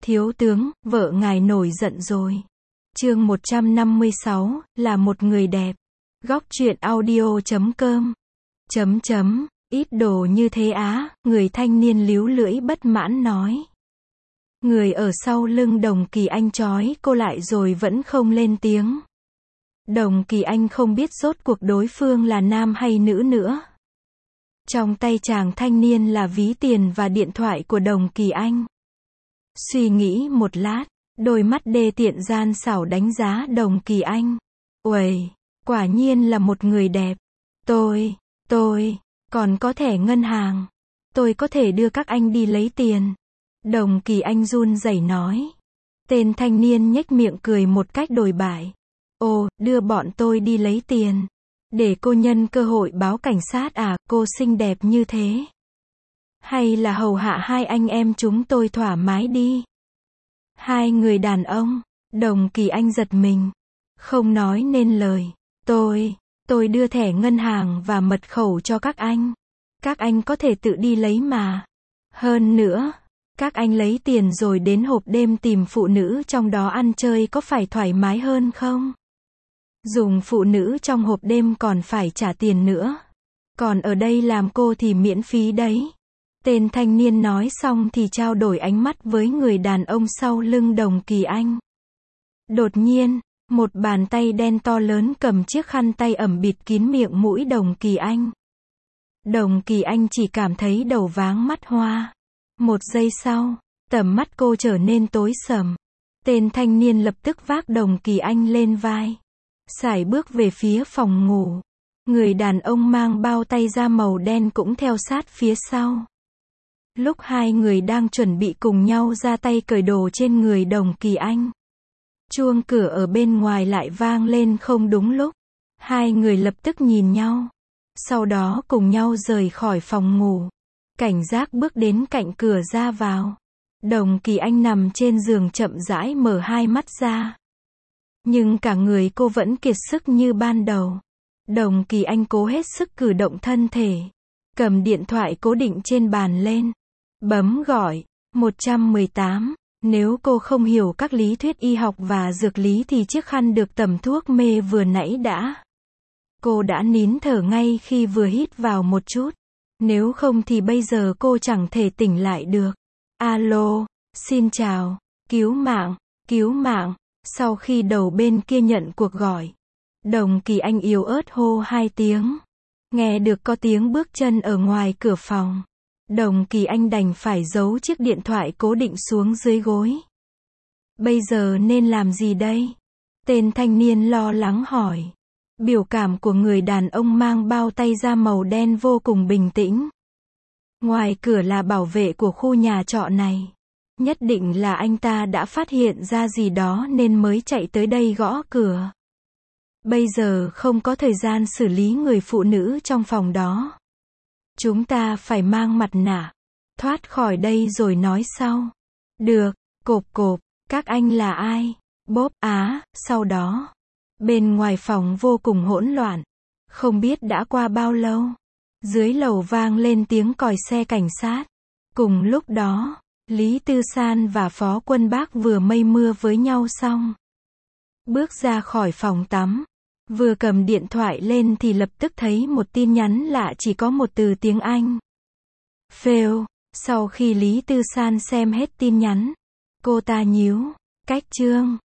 Thiếu tướng, vợ ngài nổi giận rồi. Chương 156, là một người đẹp. Góc truyện audio.com. Ít đồ như thế á, người thanh niên líu lưỡi bất mãn nói. Người ở sau lưng Đồng Kỳ Anh trói cô lại rồi vẫn không lên tiếng. Đồng Kỳ Anh không biết rốt cuộc đối phương là nam hay nữ nữa. Trong tay chàng thanh niên là ví tiền và điện thoại của Đồng Kỳ Anh. Suy nghĩ một lát, đôi mắt đê tiện gian xảo đánh giá Đồng Kỳ Anh. Uầy, quả nhiên là một người đẹp. Tôi, còn có thẻ ngân hàng. Tôi có thể đưa các anh đi lấy tiền. Đồng Kỳ Anh run rẩy nói. Tên thanh niên nhếch miệng cười một cách đồi bại. Ồ, đưa bọn tôi đi lấy tiền. Để cô nhân cơ hội báo cảnh sát à, cô xinh đẹp như thế. Hay là hầu hạ hai anh em chúng tôi thoải mái đi. Hai người đàn ông, Đồng Kỳ Anh giật mình. Không nói nên lời. Tôi đưa thẻ ngân hàng và mật khẩu cho các anh. Các anh có thể tự đi lấy mà. Hơn nữa, các anh lấy tiền rồi đến hộp đêm tìm phụ nữ trong đó ăn chơi có phải thoải mái hơn không? Dùng phụ nữ trong hộp đêm còn phải trả tiền nữa. Còn ở đây làm cô thì miễn phí đấy. Tên thanh niên nói xong thì trao đổi ánh mắt với người đàn ông sau lưng Đồng Kỳ Anh. Đột nhiên, một bàn tay đen to lớn cầm chiếc khăn tay ẩm bịt kín miệng mũi Đồng Kỳ Anh. Đồng Kỳ Anh chỉ cảm thấy đầu váng mắt hoa. Một giây sau, tầm mắt cô trở nên tối sầm. Tên thanh niên lập tức vác Đồng Kỳ Anh lên vai. Sải bước về phía phòng ngủ. Người đàn ông mang bao tay da màu đen cũng theo sát phía sau. Lúc hai người đang chuẩn bị cùng nhau ra tay cởi đồ trên người Đồng Kỳ Anh, chuông cửa ở bên ngoài lại vang lên không đúng lúc. Hai người lập tức nhìn nhau. Sau đó cùng nhau rời khỏi phòng ngủ. Cảnh giác bước đến cạnh cửa ra vào. Đồng Kỳ Anh nằm trên giường chậm rãi mở hai mắt ra. Nhưng cả người cô vẫn kiệt sức như ban đầu. Đồng Kỳ Anh cố hết sức cử động thân thể. Cầm điện thoại cố định trên bàn lên. Bấm gọi. 118. Nếu cô không hiểu các lý thuyết y học và dược lý thì chiếc khăn được tẩm thuốc mê vừa nãy cô đã nín thở ngay khi vừa hít vào một chút. Nếu không thì bây giờ cô chẳng thể tỉnh lại được. Alo, xin chào, cứu mạng. Sau khi đầu bên kia nhận cuộc gọi, Đồng Kỳ Anh yếu ớt hô hai tiếng. Nghe được có tiếng bước chân ở ngoài cửa phòng. Đồng Kỳ Anh đành phải giấu chiếc điện thoại cố định xuống dưới gối. Bây giờ nên làm gì đây? Tên thanh niên lo lắng hỏi. Biểu cảm của người đàn ông mang bao tay da màu đen vô cùng bình tĩnh. Ngoài cửa là bảo vệ của khu nhà trọ này. Nhất định là anh ta đã phát hiện ra gì đó nên mới chạy tới đây gõ cửa. Bây giờ không có thời gian xử lý người phụ nữ trong phòng đó. Chúng ta phải mang mặt nạ, thoát khỏi đây rồi nói sau. Được, cộp, các anh là ai? Bóp á, sau đó. Bên ngoài phòng vô cùng hỗn loạn. Không biết đã qua bao lâu. Dưới lầu vang lên tiếng còi xe cảnh sát. Cùng lúc đó, Lý Tư San và Phó Quân Bác vừa mây mưa với nhau xong. Bước ra khỏi phòng tắm. Vừa cầm điện thoại lên thì lập tức thấy một tin nhắn lạ chỉ có một từ tiếng Anh. Fail. Sau khi Lý Tư San xem hết tin nhắn, cô ta nhíu. Cách chương.